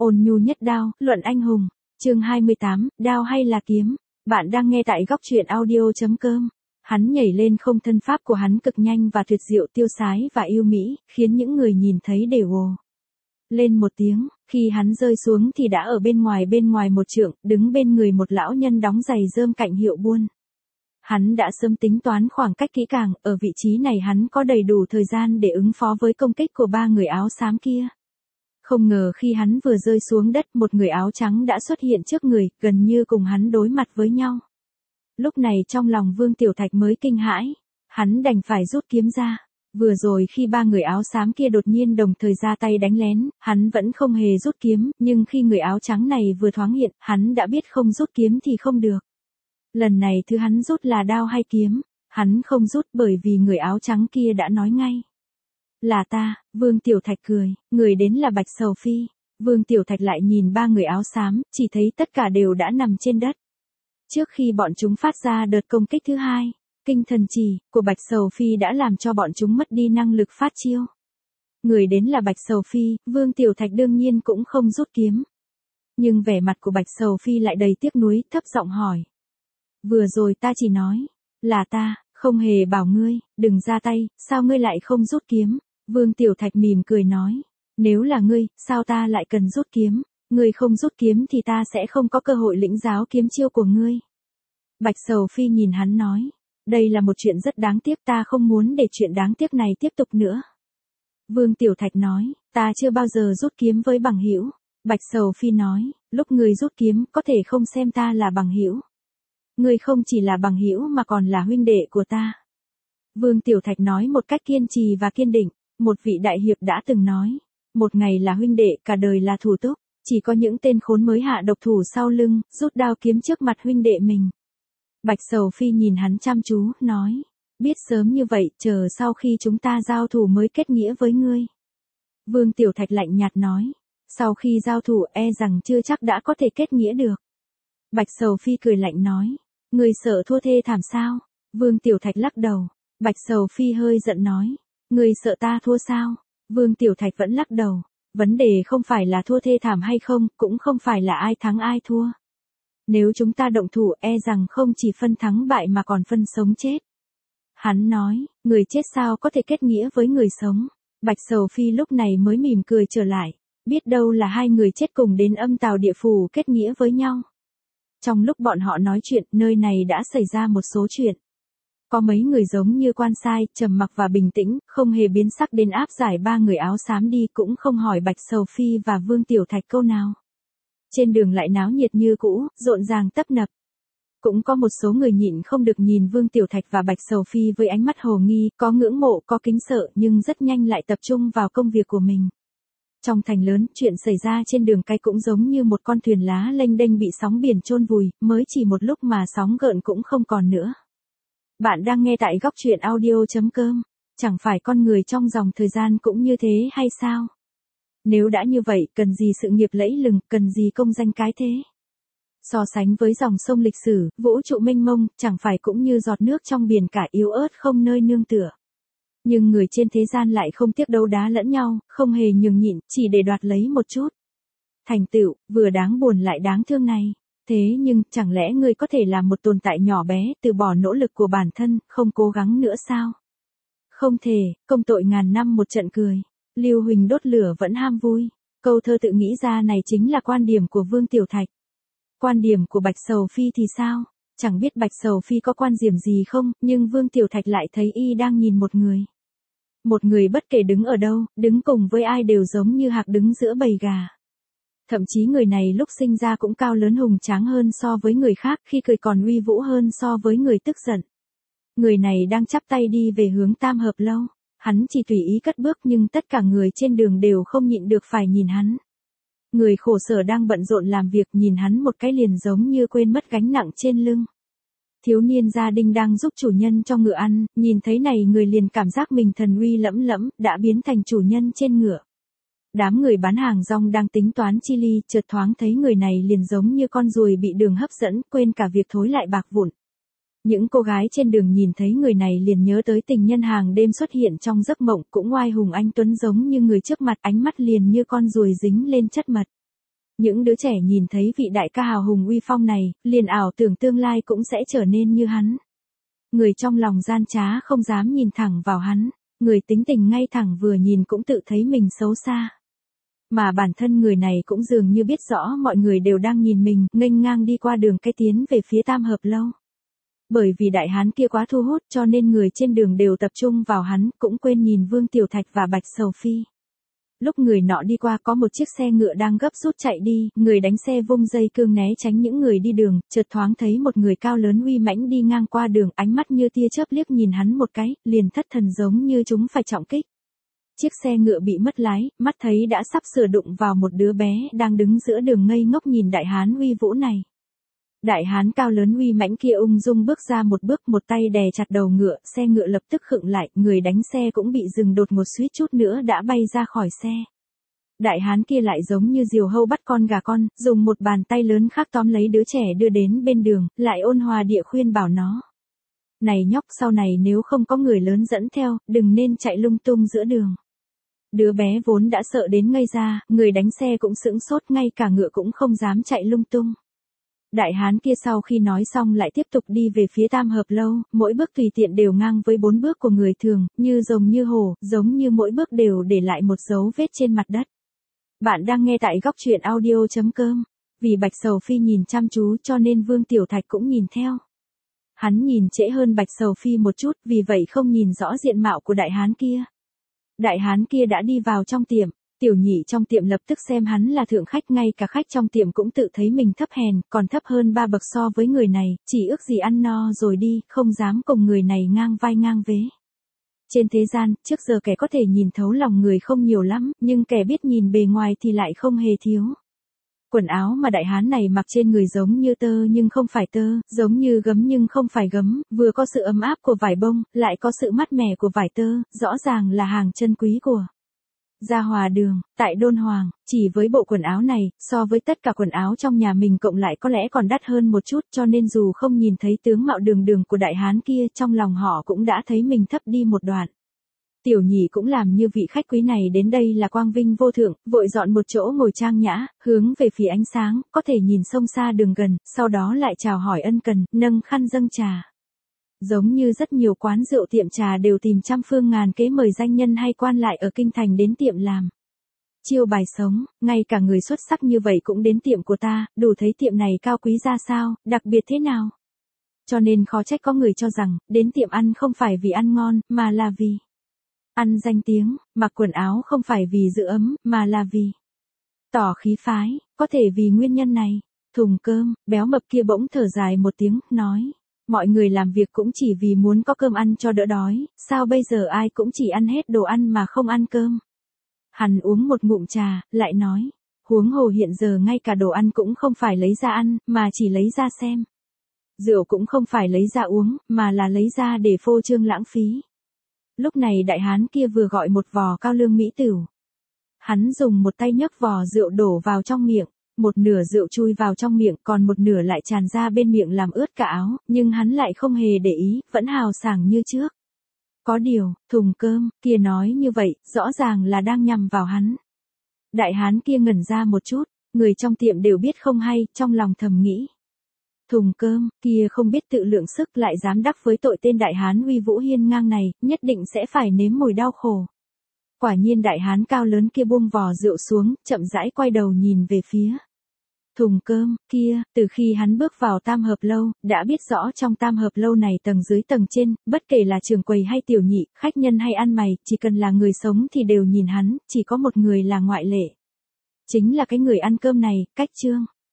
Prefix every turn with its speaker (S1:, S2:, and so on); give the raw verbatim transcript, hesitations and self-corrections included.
S1: Ôn nhu nhất đao, luận anh hùng. Chương hai mươi tám, đao hay là kiếm? Bạn đang nghe tại góc truyện audio chấm com. Hắn nhảy lên không, thân pháp của hắn cực nhanh và tuyệt diệu, tiêu sái và yêu mỹ, khiến những người nhìn thấy đều ồ lên một tiếng. Khi hắn rơi xuống thì đã ở bên ngoài bên ngoài một trượng, đứng bên người một lão nhân đóng giày rơm cạnh hiệu buôn. Hắn đã sớm tính toán khoảng cách kỹ càng, ở vị trí này hắn có đầy đủ thời gian để ứng phó với công kích của ba người áo xám kia. Không ngờ khi hắn vừa rơi xuống đất, một người áo trắng đã xuất hiện trước người, gần như cùng hắn đối mặt với nhau. Lúc này trong lòng Vương Tiểu Thạch mới kinh hãi, hắn đành phải rút kiếm ra. Vừa rồi khi ba người áo xám kia đột nhiên đồng thời ra tay đánh lén, hắn vẫn không hề rút kiếm, nhưng khi người áo trắng này vừa thoáng hiện, hắn đã biết không rút kiếm thì không được. Lần này thứ hắn rút là đao hay kiếm? Hắn không rút bởi vì người áo trắng kia đã nói ngay. Là ta. Vương Tiểu Thạch cười, người đến là Bạch Sầu Phi. Vương Tiểu Thạch lại nhìn ba người áo xám, chỉ thấy tất cả đều đã nằm trên đất. Trước khi bọn chúng phát ra đợt công kích thứ hai, kinh thần chỉ của Bạch Sầu Phi đã làm cho bọn chúng mất đi năng lực phát chiêu. Người đến là Bạch Sầu Phi, Vương Tiểu Thạch đương nhiên cũng không rút kiếm. Nhưng vẻ mặt của Bạch Sầu Phi lại đầy tiếc nuối, thấp giọng hỏi. Vừa rồi ta chỉ nói, là ta, không hề bảo ngươi, đừng ra tay, sao ngươi lại không rút kiếm? Vương Tiểu Thạch mỉm cười nói, nếu là ngươi, sao ta lại cần rút kiếm? Ngươi không rút kiếm thì ta sẽ không có cơ hội lĩnh giáo kiếm chiêu của ngươi. Bạch Sầu Phi nhìn hắn nói, đây là một chuyện rất đáng tiếc, ta không muốn để chuyện đáng tiếc này tiếp tục nữa. Vương Tiểu Thạch nói, ta chưa bao giờ rút kiếm với bằng hữu. Bạch Sầu Phi nói, lúc ngươi rút kiếm có thể không xem ta là bằng hữu. Ngươi không chỉ là bằng hữu mà còn là huynh đệ của ta. Vương Tiểu Thạch nói một cách kiên trì và kiên định, một vị đại hiệp đã từng nói, một ngày là huynh đệ, cả đời là thủ túc, chỉ có những tên khốn mới hạ độc thủ sau lưng, rút đao kiếm trước mặt huynh đệ mình. Bạch Sầu Phi nhìn hắn chăm chú, nói, biết sớm như vậy, chờ sau khi chúng ta giao thủ mới kết nghĩa với ngươi. Vương Tiểu Thạch lạnh nhạt nói, sau khi giao thủ e rằng chưa chắc đã có thể kết nghĩa được. Bạch Sầu Phi cười lạnh nói, ngươi sợ thua thê thảm sao? Vương Tiểu Thạch lắc đầu. Bạch Sầu Phi hơi giận nói, ngươi sợ ta thua sao? Vương Tiểu Thạch vẫn lắc đầu, vấn đề không phải là thua thê thảm hay không, cũng không phải là ai thắng ai thua. Nếu chúng ta động thủ e rằng không chỉ phân thắng bại mà còn phân sống chết. Hắn nói, người chết sao có thể kết nghĩa với người sống? Bạch Sầu Phi lúc này mới mỉm cười trở lại, biết đâu là hai người chết cùng đến âm tào địa phủ kết nghĩa với nhau. Trong lúc bọn họ nói chuyện, nơi này đã xảy ra một số chuyện. Có mấy người giống như quan sai, trầm mặc và bình tĩnh, không hề biến sắc đến áp giải ba người áo xám đi, cũng không hỏi Bạch Sầu Phi và Vương Tiểu Thạch câu nào. Trên đường lại náo nhiệt như cũ, rộn ràng tấp nập. Cũng có một số người nhịn không được nhìn Vương Tiểu Thạch và Bạch Sầu Phi với ánh mắt hồ nghi, có ngưỡng mộ, có kính sợ, nhưng rất nhanh lại tập trung vào công việc của mình. Trong thành lớn, chuyện xảy ra trên đường cái cũng giống như một con thuyền lá lênh đênh bị sóng biển chôn vùi, mới chỉ một lúc mà sóng gợn cũng không còn nữa. Bạn đang nghe tại góc truyện audio chấm com. Chẳng phải con người trong dòng thời gian cũng như thế hay sao? Nếu đã như vậy, cần gì sự nghiệp lẫy lừng, cần gì công danh cái thế? So sánh với dòng sông lịch sử, vũ trụ mênh mông, chẳng phải cũng như giọt nước trong biển cả yếu ớt không nơi nương tựa. Nhưng người trên thế gian lại không tiếc đấu đá lẫn nhau, không hề nhường nhịn, chỉ để đoạt lấy một chút thành tựu, vừa đáng buồn lại đáng thương này. Thế nhưng, chẳng lẽ ngươi có thể là một tồn tại nhỏ bé, từ bỏ nỗ lực của bản thân, không cố gắng nữa sao? Không thể, công tội ngàn năm một trận cười. Lưu Huỳnh đốt lửa vẫn ham vui. Câu thơ tự nghĩ ra này chính là quan điểm của Vương Tiểu Thạch. Quan điểm của Bạch Sầu Phi thì sao? Chẳng biết Bạch Sầu Phi có quan điểm gì không, nhưng Vương Tiểu Thạch lại thấy y đang nhìn một người. Một người bất kể đứng ở đâu, đứng cùng với ai đều giống như hạc đứng giữa bầy gà. Thậm chí người này lúc sinh ra cũng cao lớn hùng tráng hơn so với người khác, khi cười còn uy vũ hơn so với người tức giận. Người này đang chắp tay đi về hướng Tam Hợp Lâu. Hắn chỉ tùy ý cất bước nhưng tất cả người trên đường đều không nhịn được phải nhìn hắn. Người khổ sở đang bận rộn làm việc nhìn hắn một cái liền giống như quên mất gánh nặng trên lưng. Thiếu niên gia đình đang giúp chủ nhân cho ngựa ăn, nhìn thấy này người liền cảm giác mình thần uy lẫm lẫm, đã biến thành chủ nhân trên ngựa. Đám người bán hàng rong đang tính toán chi ly, chợt thoáng thấy người này liền giống như con ruồi bị đường hấp dẫn, quên cả việc thối lại bạc vụn. Những cô gái trên đường nhìn thấy người này liền nhớ tới tình nhân hàng đêm xuất hiện trong giấc mộng, cũng oai hùng anh tuấn giống như người trước mặt, ánh mắt liền như con ruồi dính lên chất mật. những đứa trẻ nhìn thấy vị đại ca hào hùng uy phong này, liền ảo tưởng tương lai cũng sẽ trở nên như hắn. Người trong lòng gian trá không dám nhìn thẳng vào hắn, người tính tình ngay thẳng vừa nhìn cũng tự thấy mình xấu xa. Mà bản thân người này cũng dường như biết rõ mọi người đều đang nhìn mình, nghênh ngang đi qua đường cái tiến về phía Tam Hợp Lâu. Bởi vì đại hán kia quá thu hút cho nên người trên đường đều tập trung vào hắn, cũng quên nhìn Vương Tiểu Thạch và Bạch Sầu Phi. Lúc người nọ đi qua có một chiếc xe ngựa đang gấp rút chạy đi, người đánh xe vung dây cương né tránh những người đi đường, chợt thoáng thấy một người cao lớn uy mãnh đi ngang qua đường, ánh mắt như tia chớp liếc nhìn hắn một cái, liền thất thần giống như chúng phải trọng kích. Chiếc xe ngựa bị mất lái, mắt thấy đã sắp sửa đụng vào một đứa bé đang đứng giữa đường ngây ngốc nhìn đại hán uy vũ này. Đại hán cao lớn uy mãnh kia ung dung bước ra một bước, một tay đè chặt đầu ngựa, xe ngựa lập tức khựng lại, người đánh xe cũng bị dừng đột ngột, suýt chút nữa đã bay ra khỏi xe. Đại hán kia lại giống như diều hâu bắt con gà con, dùng một bàn tay lớn khác tóm lấy đứa trẻ đưa đến bên đường, lại ôn hòa địa khuyên bảo nó. Này nhóc, sau này nếu không có người lớn dẫn theo, đừng nên chạy lung tung giữa đường. Đứa bé vốn đã sợ đến ngây ra, người đánh xe cũng sững sốt, ngay cả ngựa cũng không dám chạy lung tung. Đại hán kia sau khi nói xong lại tiếp tục đi về phía Tam Hợp Lâu, mỗi bước tùy tiện đều ngang với bốn bước của người thường, như rồng như hổ, giống như mỗi bước đều để lại một dấu vết trên mặt đất. Bạn đang nghe tại góc truyện audio chấm com. Vì Bạch Sầu Phi nhìn chăm chú cho nên Vương Tiểu Thạch cũng nhìn theo. Hắn nhìn trễ hơn Bạch Sầu Phi một chút, vì vậy không nhìn rõ diện mạo của đại hán kia. Đại hán kia đã đi vào trong tiệm. Tiểu nhị trong tiệm lập tức xem hắn là thượng khách, ngay cả khách trong tiệm cũng tự thấy mình thấp hèn, còn thấp hơn ba bậc so với người này, chỉ ước gì ăn no rồi đi, không dám cùng người này ngang vai ngang vế. Trên thế gian, trước giờ kẻ có thể nhìn thấu lòng người không nhiều lắm, nhưng kẻ biết nhìn bề ngoài thì lại không hề thiếu. Quần áo mà đại hán này mặc trên người giống như tơ nhưng không phải tơ, giống như gấm nhưng không phải gấm, vừa có sự ấm áp của vải bông, lại có sự mát mẻ của vải tơ, rõ ràng là hàng chân quý của Gia Hòa Đường, tại Đôn Hoàng. Chỉ với bộ quần áo này, so với tất cả quần áo trong nhà mình cộng lại có lẽ còn đắt hơn một chút, cho nên dù không nhìn thấy tướng mạo đường đường của đại hán kia, trong lòng họ cũng đã thấy mình thấp đi một đoạn. Tiểu nhị cũng làm như vị khách quý này đến đây là quang vinh vô thượng, vội dọn một chỗ ngồi trang nhã, hướng về phía ánh sáng, có thể nhìn sông xa đường gần, sau đó lại chào hỏi ân cần, nâng khăn dâng trà. Giống như rất nhiều quán rượu tiệm trà đều tìm trăm phương ngàn kế mời danh nhân hay quan lại ở kinh thành đến tiệm làm chiêu bài sống, ngay cả người xuất sắc như vậy cũng đến tiệm của ta, đủ thấy tiệm này cao quý ra sao, đặc biệt thế nào. Cho nên khó trách có người cho rằng, đến tiệm ăn không phải vì ăn ngon, mà là vì ăn danh tiếng, mặc quần áo không phải vì giữ ấm, mà là vì tỏ khí phái, có thể vì nguyên nhân này. Thùng cơm, béo mập kia bỗng thở dài một tiếng, nói. Mọi người làm việc cũng chỉ vì muốn có cơm ăn cho đỡ đói, sao bây giờ ai cũng chỉ ăn hết đồ ăn mà không ăn cơm. Hắn uống một ngụm trà, lại nói, huống hồ hiện giờ ngay cả đồ ăn cũng không phải lấy ra ăn, mà chỉ lấy ra xem. Rượu cũng không phải lấy ra uống, mà là lấy ra để phô trương lãng phí. Lúc này đại hán kia vừa gọi một vò cao lương mỹ tửu. Hắn dùng một tay nhấc vò rượu đổ vào trong miệng. Một nửa rượu chui vào trong miệng, còn một nửa lại tràn ra bên miệng làm ướt cả áo, nhưng hắn lại không hề để ý, vẫn hào sảng như trước. Có điều, thùng cơm, kia nói như vậy, rõ ràng là đang nhằm vào hắn. Đại hán kia ngẩn ra một chút, người trong tiệm đều biết không hay, trong lòng thầm nghĩ. Thùng cơm, kia không biết tự lượng sức lại dám đắc với tội tên đại hán uy vũ hiên ngang này, nhất định sẽ phải nếm mùi đau khổ. Quả nhiên đại hán cao lớn kia buông vò rượu xuống, chậm rãi quay đầu nhìn về phía thùng cơm kia. Từ khi hắn bước vào Tam Hợp Lâu, đã biết rõ trong Tam Hợp Lâu này tầng dưới tầng trên, bất kể là trưởng quầy hay tiểu nhị, khách nhân hay ăn mày, chỉ cần là người sống thì đều nhìn hắn, chỉ có một người là ngoại lệ. Chính là cái người ăn cơm này, Cách Trương.